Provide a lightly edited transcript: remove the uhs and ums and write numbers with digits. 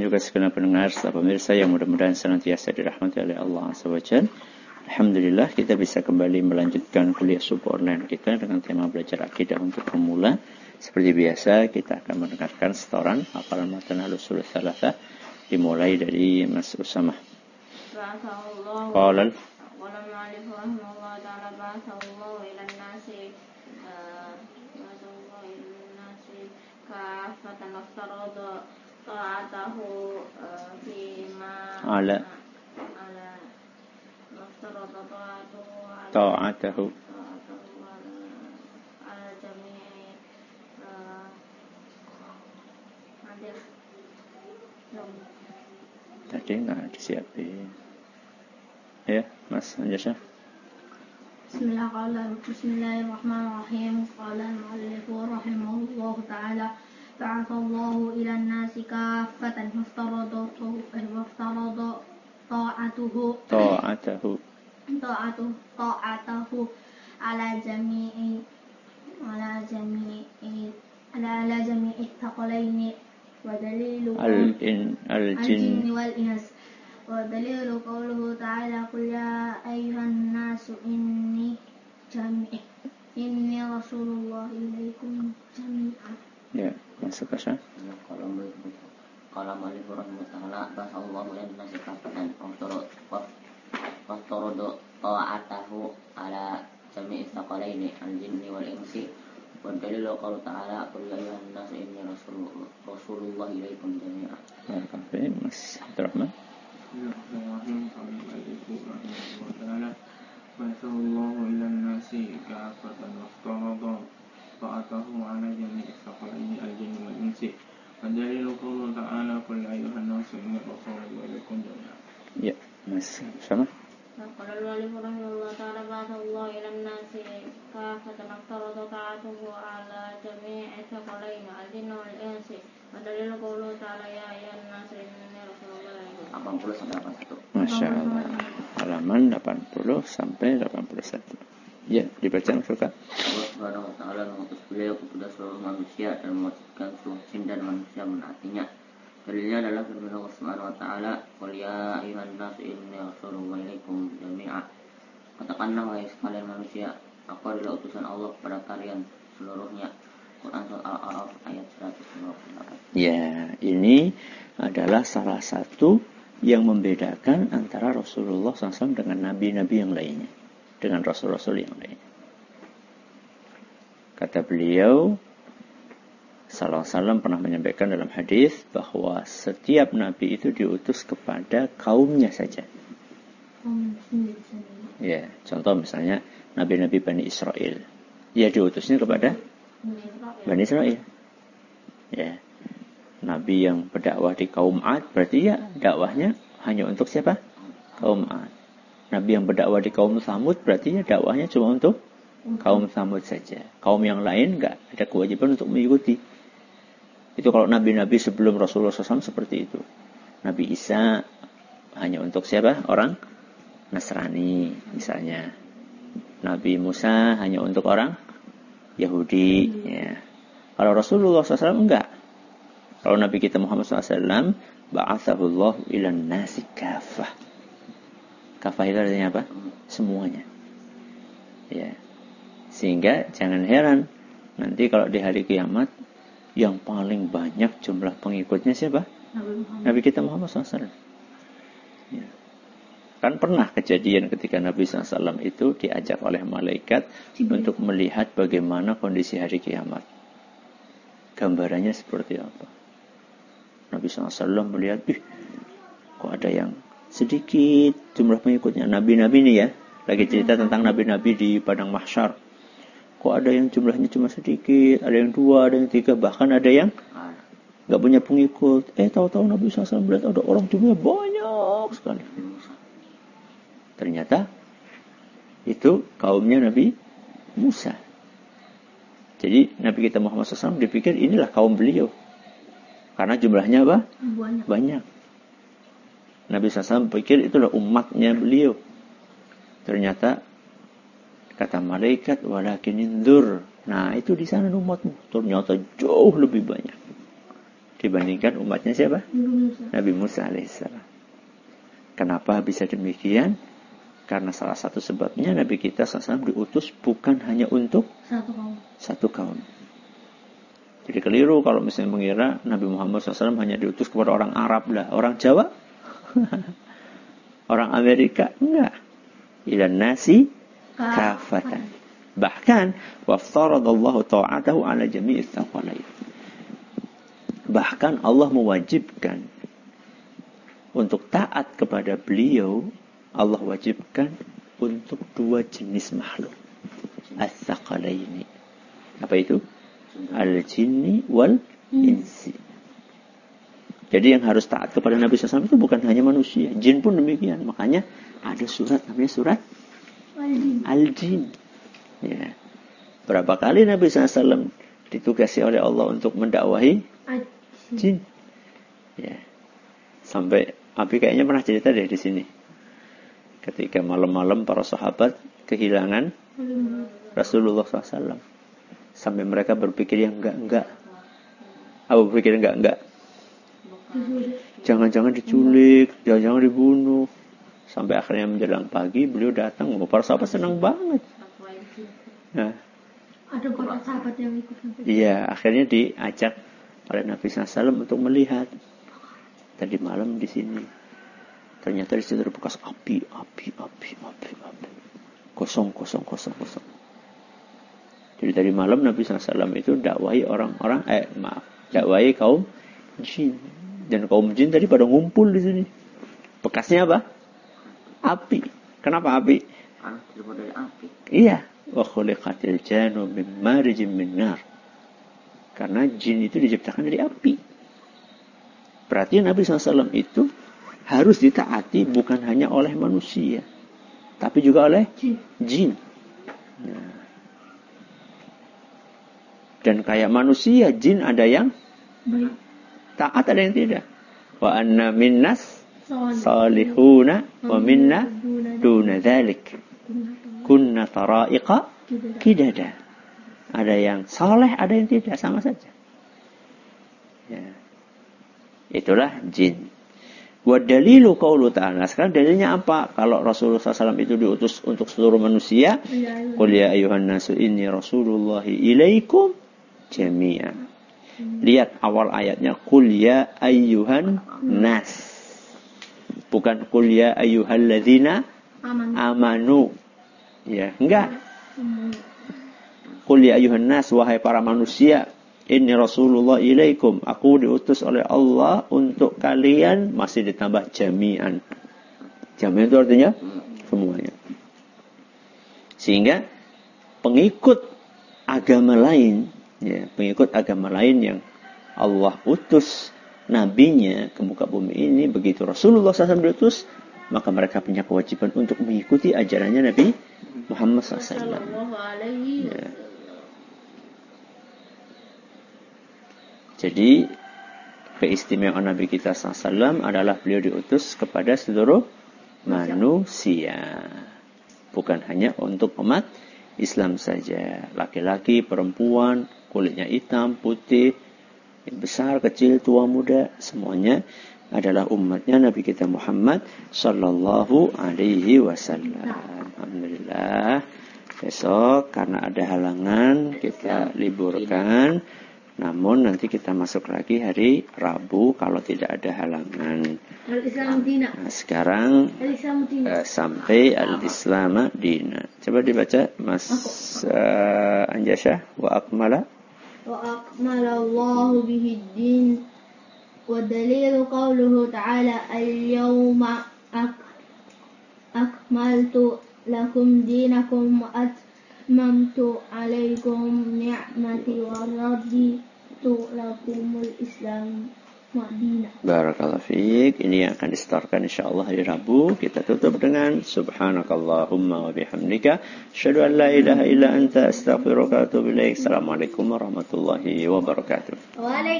juga sekalian pendengar serta pemirsa yang mudah-mudahan senantiasa dirahmati oleh Allah Azza wa Jalla. Alhamdulillah kita bisa kembali melanjutkan kuliah subuh online kita dengan tema belajar akidah untuk pemula. Seperti biasa kita akan mendengarkan setoran hafalan matan al-usul tsalatsa dimulai dari Mas Usamah. Qala al-mu'allif rahimahullah ta'ala ba'athallahu ila an-nasi kafatan aftarada ta'atahu fima ala ta'atahu ala jami'i tadi nggak disiapin ya Mas Anjasa. Bismillahirrahmanirrahim. Qala al-mu'allif rahimahullah ta'ala ba'athallahu ila an-nasi kaffatan faftarada ta'atahu ala jami'i thaqalaini wa dalilu al-jinni wal ins wa dalilu qawluhu ta'ala qul ya ayyuhan nasu inni rasulullah ilaikum jami'an. Ya, masuk Asya. Qala ma'alif rahimahullah ta'ala ba'athallahu ila an-nasi kaffatan faftarada ta'atahu ala jami'i thaqalaini al-jinni wal insi wa dalilu qawluhu ta'ala qul ya ayyuhan nasu inni rasulullah ilaikum jami'an. Baik, Mas Abdurrahman. Ba'athallahu ila an-nasi kaffatan faftarada ta'atahu ala jami'i thaqalaini al-jinni wal insi wa dalilu qawluhu ta'ala qul ya ayyuhan nasu inni rasulullah ilaikum jami'an. Ya, Mas sama. Qala al-mu'allif rahimahullah ta'ala ba'athallahu ila an-nasi kaffatan aftarada ta'atahu ala jami'i thaqalaini al-jinni wal insi wa dalilu qawluhu ta'ala ya ayyuhan nasu inni rasulullah ilaikum. 80 sampai 81. Masya Allah. Halaman 80 sampai 81. Ya, dibaca Kak. Allah Subhanahu wa taala mengutus beliau kepada seluruh manusia dan mewajibkan seluruh jin dan manusia menaatinya. Dalilnya adalah firman Allah Subhanahu wa taala, "Qul ya ayyuhan nasu inni rasulullah ilaikum jami'a." Katakanlah wahai sekalian manusia, aku adalah utusan Allah kepada kalian seluruhnya. Quran surah Al-A'raf ayat 158. Ya, ini adalah salah satu yang membedakan antara Rasulullah SAW dengan nabi-nabi yang lainnya, dengan rasul-rasul yang lainnya. Kata beliau sallallahu alaihi wasallam pernah menyampaikan dalam hadis bahwa setiap nabi itu diutus kepada kaumnya saja. Ya, contoh misalnya nabi-nabi Bani Israel, ya diutusnya kepada Bani Israel. Ya, nabi yang berdakwah di kaum Ad berarti ya dakwahnya hanya untuk siapa? Kaum Ad. Nabi yang berdakwah di kaum Tsamud berarti ya dakwahnya cuma untuk kaum Tsamud saja. Kaum yang lain enggak ada kewajiban untuk mengikuti. Itu kalau nabi-nabi sebelum Rasulullah SAW seperti itu. Nabi Isa hanya untuk siapa? Orang Nasrani misalnya. Nabi Musa hanya untuk orang Yahudi. Ya. Kalau Rasulullah SAW enggak. Kalau Nabi kita Muhammad SAW, ba'athahullahu ilan nasi kafah. Kafah itu artinya apa? Semuanya. Ya. Sehingga jangan heran nanti kalau di hari kiamat yang paling banyak jumlah pengikutnya siapa? Nabi kita Muhammad SAW. Ya. Kan pernah kejadian ketika Nabi SAW itu diajak oleh malaikat untuk melihat bagaimana kondisi hari kiamat. Gambarannya seperti apa? Nabi SAW melihat, kok ada yang sedikit jumlah pengikutnya. Nabi-nabi ini ya, lagi cerita tentang nabi-nabi di padang mahsyar. Kok ada yang jumlahnya cuma sedikit, ada yang 2, ada yang 3, bahkan ada yang gak punya pengikut. Tahu-tahu Nabi SAW melihat ada orang jumlahnya banyak sekali. Ternyata itu kaumnya Nabi Musa. Jadi Nabi kita Muhammad SAW dipikir inilah kaum beliau. Karena jumlahnya apa? Banyak. Nabi SAW pikir itulah umatnya beliau. Ternyata kata malaikat, walakin indur. Nah itu di sana umatmu. Ternyata jauh lebih banyak. dibandingkan umatnya siapa? Nabi Musa alaihissalam. Kenapa bisa demikian? Karena salah satu sebabnya Nabi kita SAW diutus bukan hanya untuk satu kaum. Jadi keliru kalau misalnya mengira Nabi Muhammad SAW hanya diutus kepada orang Arab lah, orang Jawa, orang Amerika, enggak. Ilan nasi kafatan. Bahkan waftaradallahu ta'atahu ala jami'i tsaqalain. Bahkan Allah mewajibkan untuk taat kepada beliau, Allah wajibkan untuk 2 jenis makhluk. Ats-tsaqalaini. Apa itu? Al-jinni wal insi. Jadi yang harus taat kepada Nabi SAW itu bukan hanya manusia, jin pun demikian. Makanya ada surat namanya surat Al-Jin. Ya. Berapa kali Nabi SAW ditugasi oleh Allah untuk mendakwahi jin? Ya. Sampai Abi kayaknya pernah cerita deh di sini. Ketika malam-malam para sahabat kehilangan Rasulullah SAW. Sampai mereka berpikir yang enggak. Apa berpikir enggak? Jangan-jangan diculik, jangan-jangan dibunuh. Sampai akhirnya menjelang pagi beliau datang. Para sahabat senang banget. Nah, ada beberapa sahabat yang ikut. Iya, akhirnya diajak oleh Nabi SAW untuk melihat. Tadi malam di sini. Ternyata di situ bekas api. Kosong. Jadi tadi malam Nabi SAW itu dakwahi dakwahi kaum jin. Dan kaum jin tadi pada ngumpul di sini. Bekasnya apa? Api. Kenapa api? Panas terbuat dari api. Iya. Wa khuliqatil jannu min marijin min nar. Karena jin itu diciptakan dari api. Berarti Nabi SAW itu harus ditaati bukan hanya oleh manusia, tapi juga oleh jin. Nah. Dan kayak manusia, jin ada yang taat, ada yang tidak. Wa anna minnas salihuna wa minna duna dzalik. Kunna tara'iqa kidada. Ada yang saleh, ada yang tidak, sama saja. Ya. Itulah jin. Wa dalilu qaulu ta'ala. Sekarang dalilnya apa? Kalau Rasulullah SAW itu diutus untuk seluruh manusia. Qul ya ayyuhan nasu inni rasulullahi ilaikum jami'an. Lihat awal ayatnya. Qul ya ayyuhan nas. Bukan qul ya ayyuhalladzina amanu. Ya, enggak. Qul ya ayyuhan nas, wahai para manusia. Inni Rasulullah ilaikum. Aku diutus oleh Allah untuk kalian. Masih ditambah jami'an. Jami'an itu artinya semuanya. Sehingga pengikut agama lain, ya, pengikut agama lain yang Allah utus nabinya ke muka bumi ini, begitu Rasulullah SAW diutus, maka mereka punya kewajiban untuk mengikuti ajarannya Nabi Muhammad SAW. Ya. Jadi keistimewaan Nabi kita SAW adalah beliau diutus kepada seluruh manusia. Bukan hanya untuk umat Islam saja. Laki-laki, perempuan, kulitnya hitam, putih, besar, kecil, tua, muda, semuanya adalah umatnya Nabi kita Muhammad Sallallahu Alaihi Wasallam. Alhamdulillah. Besok karena ada halangan kita liburkan. Namun nanti kita masuk lagi hari Rabu kalau tidak ada halangan. Nah, sekarang sampai al-Islam dina. Coba dibaca Mas Anjasha. Wa akmala Allahu bihi din. Wa dalilu qawluhu ta'ala al-yawma akmaltu lakum dinakum wa atmamtu alaikum ni'mati wa raditu lakumul Islam madinah. Barakallahu fiik. Ini yang akan disetorkan insyaallah hari Rabu. Kita tutup dengan subhanakallahumma wa bihamdika asyhadu an la ilaha illa anta astaghfiruka wa atubu ilaik. Assalamualaikum warahmatullahi wabarakatuh.